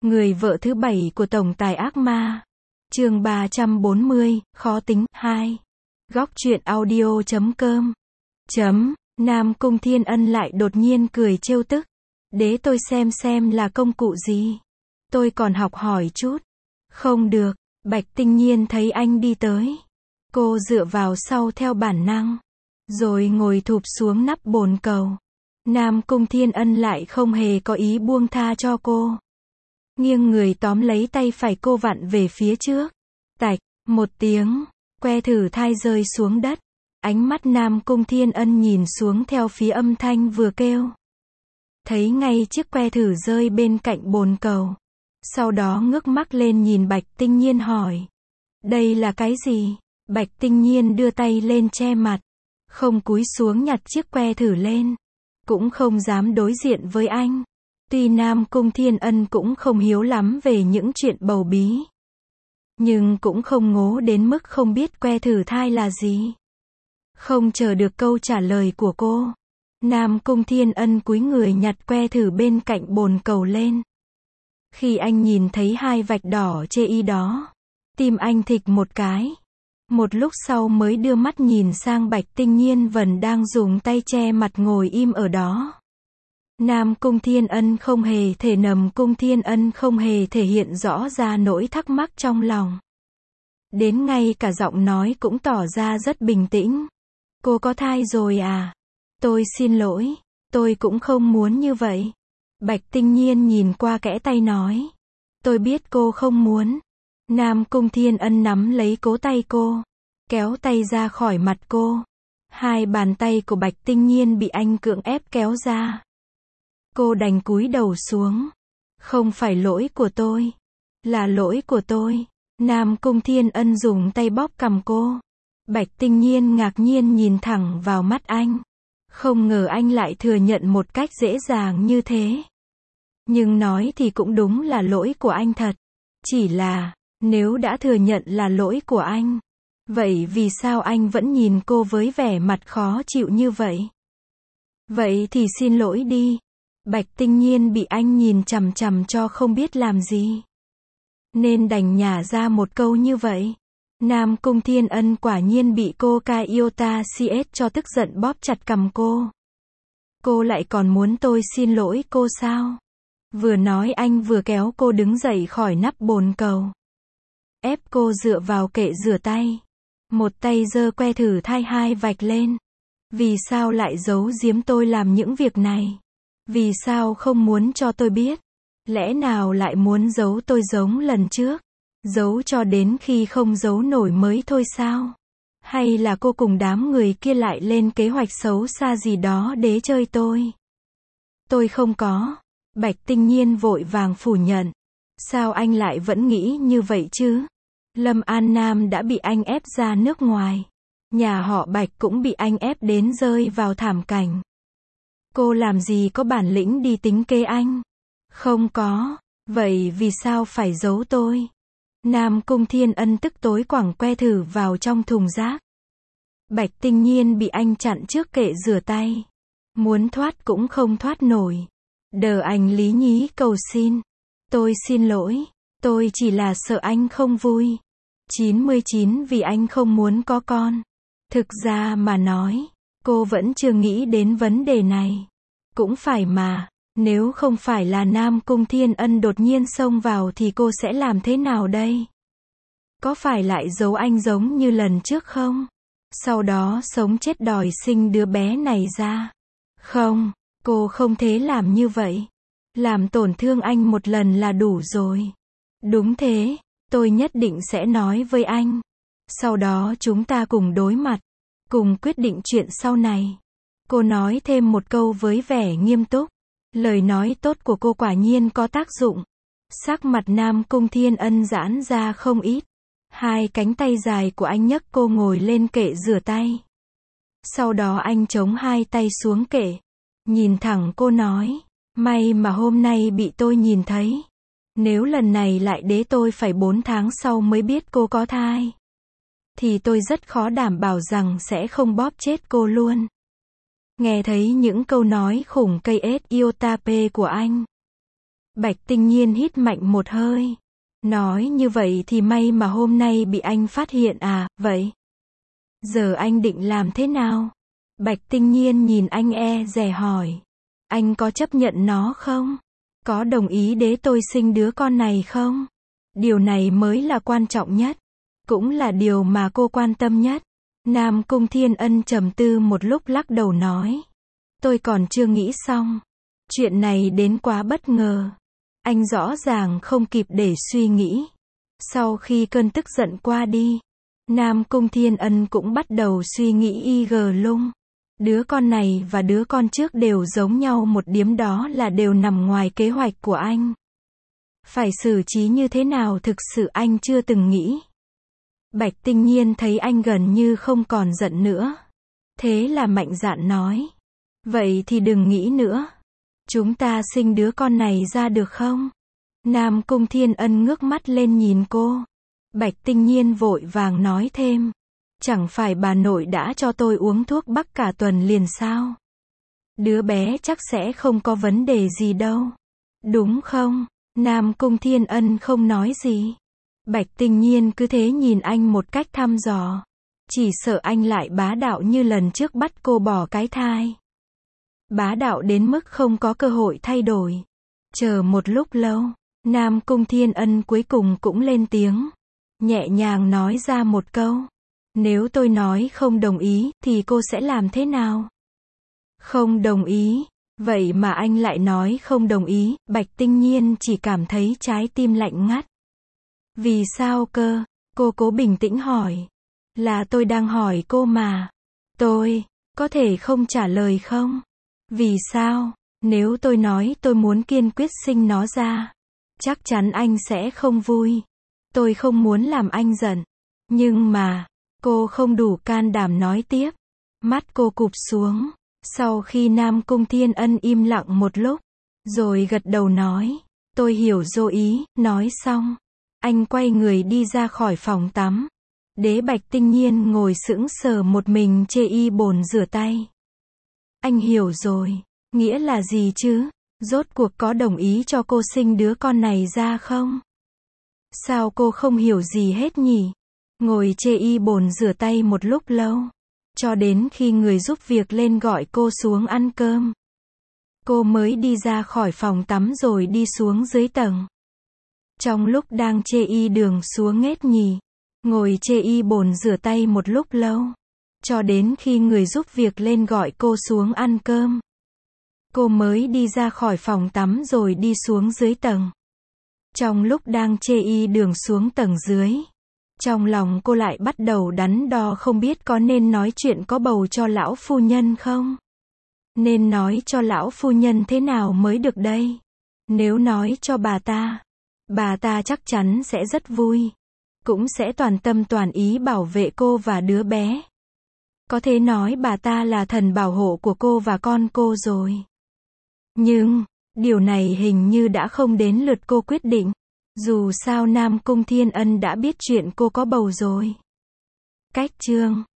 Người vợ thứ 7 của tổng tài ác ma. Chương 340, khó tính, 2. Góc truyện audio.com. Nam Cung Thiên Ân lại đột nhiên cười trêu tức. Để tôi xem là công cụ gì. Tôi còn học hỏi chút. Không được, Bạch Tinh Nhiên thấy anh đi tới. Cô dựa vào sau theo bản năng. Rồi ngồi thụp xuống nắp bồn cầu. Nam Cung Thiên Ân lại không hề có ý buông tha cho cô. Nghiêng người tóm lấy tay phải cô vặn về phía trước. Tạch, một tiếng, que thử thai rơi xuống đất. Ánh mắt Nam Cung Thiên Ân nhìn xuống theo phía âm thanh vừa kêu. Thấy ngay chiếc que thử rơi bên cạnh bồn cầu. Sau đó ngước mắt lên nhìn Bạch Tinh Nhiên hỏi. Đây là cái gì? Bạch Tinh Nhiên đưa tay lên che mặt. Không cúi xuống nhặt chiếc que thử lên. Cũng không dám đối diện với anh. Tuy Nam Cung Thiên Ân cũng không hiếu lắm về những chuyện bầu bí. Nhưng cũng không ngố đến mức không biết que thử thai là gì. Không chờ được câu trả lời của cô. Nam Cung Thiên Ân cúi người nhặt que thử bên cạnh bồn cầu lên. Khi anh nhìn thấy hai vạch đỏ chê y đó, tim anh thịch một cái. Một lúc sau mới đưa mắt nhìn sang Bạch Tinh Nhiên vẫn đang dùng tay che mặt ngồi im ở đó. Nam Cung Thiên Ân không hề thể hiện rõ ra nỗi thắc mắc trong lòng. Đến ngay cả giọng nói cũng tỏ ra rất bình tĩnh. Cô có thai rồi à? Tôi xin lỗi, tôi cũng không muốn như vậy. Bạch Tinh Nhiên nhìn qua kẽ tay nói. Tôi biết cô không muốn. Nam Cung Thiên Ân nắm lấy cổ tay cô, kéo tay ra khỏi mặt cô. Hai bàn tay của Bạch Tinh Nhiên bị anh cưỡng ép kéo ra. Cô đành cúi đầu xuống. Không phải lỗi của tôi. Là lỗi của tôi. Nam Cung Thiên Ân dùng tay bóp cằm cô. Bạch Tinh Nhiên ngạc nhiên nhìn thẳng vào mắt anh. Không ngờ anh lại thừa nhận một cách dễ dàng như thế. Nhưng nói thì cũng đúng là lỗi của anh thật. Chỉ là, nếu đã thừa nhận là lỗi của anh, vậy vì sao anh vẫn nhìn cô với vẻ mặt khó chịu như vậy? Vậy thì xin lỗi đi. Bạch Tinh Nhiên bị anh nhìn chằm chằm cho không biết làm gì. Nên đành nhả ra một câu như vậy. Nam Cung Thiên Ân quả nhiên bị cô Kaiota CS cho tức giận bóp chặt cằm cô. Cô lại còn muốn tôi xin lỗi cô sao? Vừa nói anh vừa kéo cô đứng dậy khỏi nắp bồn cầu. Ép cô dựa vào kệ rửa tay. Một tay giơ que thử thai hai vạch lên. Vì sao lại giấu giếm tôi làm những việc này? Vì sao không muốn cho tôi biết? Lẽ nào lại muốn giấu tôi giống lần trước? Giấu cho đến khi không giấu nổi mới thôi sao? Hay là cô cùng đám người kia lại lên kế hoạch xấu xa gì đó để chơi tôi? Tôi không có. Bạch Tinh Nhiên vội vàng phủ nhận. Sao anh lại vẫn nghĩ như vậy chứ? Lâm An Nam đã bị anh ép ra nước ngoài. Nhà họ Bạch cũng bị anh ép đến rơi vào thảm cảnh. Cô làm gì có bản lĩnh đi tính kế anh? Không có. Vậy vì sao phải giấu tôi? Nam Cung Thiên Ân tức tối quẳng que thử vào trong thùng rác. Bạch Tinh Nhiên bị anh chặn trước kệ rửa tay. Muốn thoát cũng không thoát nổi. Đờ anh lý nhí cầu xin. Tôi xin lỗi. Tôi chỉ là sợ anh không vui. 99 vì anh không muốn có con. Thực ra mà nói, cô vẫn chưa nghĩ đến vấn đề này. Cũng phải mà, nếu không phải là Nam Cung Thiên Ân đột nhiên xông vào thì cô sẽ làm thế nào đây? Có phải lại giấu anh giống như lần trước không? Sau đó sống chết đòi sinh đứa bé này ra? Không, cô không thể làm như vậy. Làm tổn thương anh một lần là đủ rồi. Đúng thế, tôi nhất định sẽ nói với anh. Sau đó chúng ta cùng đối mặt, cùng quyết định chuyện sau này. Cô nói thêm một câu với vẻ nghiêm túc. Lời nói tốt của cô quả nhiên có tác dụng. Sắc mặt Nam Cung Thiên Ân giãn ra không ít. Hai cánh tay dài của anh nhấc cô ngồi lên kệ rửa tay. Sau đó anh chống hai tay xuống kệ. Nhìn thẳng cô nói. May mà hôm nay bị tôi nhìn thấy. Nếu lần này lại để tôi phải 4 tháng sau mới biết cô có thai, thì tôi rất khó đảm bảo rằng sẽ không bóp chết cô luôn. Nghe thấy những câu nói khủng cây ết iota p của anh, Bạch Tinh Nhiên hít mạnh một hơi. Nói như vậy thì may mà hôm nay bị anh phát hiện à, vậy? Giờ anh định làm thế nào? Bạch Tinh Nhiên nhìn anh dè hỏi. Anh có chấp nhận nó không? Có đồng ý để tôi sinh đứa con này không? Điều này mới là quan trọng nhất. Cũng là điều mà cô quan tâm nhất. Nam Cung Thiên Ân trầm tư một lúc lắc đầu nói. Tôi còn chưa nghĩ xong. Chuyện này đến quá bất ngờ. Anh rõ ràng không kịp để suy nghĩ. Sau khi cơn tức giận qua đi, Nam Cung Thiên Ân cũng bắt đầu suy nghĩ lung. Đứa con này và đứa con trước đều giống nhau một điểm, đó là đều nằm ngoài kế hoạch của anh. Phải xử trí như thế nào thực sự anh chưa từng nghĩ. Bạch Tinh Nhiên thấy anh gần như không còn giận nữa. Thế là mạnh dạn nói. Vậy thì đừng nghĩ nữa. Chúng ta sinh đứa con này ra được không? Nam Cung Thiên Ân ngước mắt lên nhìn cô. Bạch Tinh Nhiên vội vàng nói thêm. Chẳng phải bà nội đã cho tôi uống thuốc bắc cả tuần liền sao? Đứa bé chắc sẽ không có vấn đề gì đâu. Đúng không? Nam Cung Thiên Ân không nói gì. Bạch Tinh Nhiên cứ thế nhìn anh một cách thăm dò. Chỉ sợ anh lại bá đạo như lần trước bắt cô bỏ cái thai. Bá đạo đến mức không có cơ hội thay đổi. Chờ một lúc lâu, Nam Cung Thiên Ân cuối cùng cũng lên tiếng. Nhẹ nhàng nói ra một câu. Nếu tôi nói không đồng ý, thì cô sẽ làm thế nào? Không đồng ý. Vậy mà anh lại nói không đồng ý. Bạch Tinh Nhiên chỉ cảm thấy trái tim lạnh ngắt. Vì sao cơ? Cô cố bình tĩnh hỏi. Là tôi đang hỏi cô mà. Tôi, có thể không trả lời không? Vì sao? Nếu tôi nói tôi muốn kiên quyết sinh nó ra, chắc chắn anh sẽ không vui. Tôi không muốn làm anh giận. Nhưng mà, cô không đủ can đảm nói tiếp. Mắt cô cụp xuống. Sau khi Nam Cung Thiên Ân im lặng một lúc, rồi gật đầu nói. Tôi hiểu rồi ý, nói xong. Anh quay người đi ra khỏi phòng tắm. Đế Bạch Tinh Nhiên ngồi sững sờ một mình chê bồn rửa tay. Anh hiểu rồi. Nghĩa là gì chứ? Rốt cuộc có đồng ý cho cô sinh đứa con này ra không? Sao cô không hiểu gì hết nhỉ? Ngồi chê bồn rửa tay một lúc lâu. Cho đến khi người giúp việc lên gọi cô xuống ăn cơm. Cô mới đi ra khỏi phòng tắm rồi đi xuống dưới tầng. Trong lúc đang chê đường xuống nghét nhì. Ngồi chê bồn rửa tay một lúc lâu. Cho đến khi người giúp việc lên gọi cô xuống ăn cơm. Cô mới đi ra khỏi phòng tắm rồi đi xuống dưới tầng. Trong lúc đang chê đường xuống tầng dưới. Trong lòng cô lại bắt đầu đắn đo không biết có nên nói chuyện có bầu cho lão phu nhân không? Nên nói cho lão phu nhân thế nào mới được đây? Nếu nói cho bà ta chắc chắn sẽ rất vui. Cũng sẽ toàn tâm toàn ý bảo vệ cô và đứa bé. Có thể nói bà ta là thần bảo hộ của cô và con cô rồi. Nhưng, điều này hình như đã không đến lượt cô quyết định. Dù sao Nam Cung Thiên Ân đã biết chuyện cô có bầu rồi. Cách chương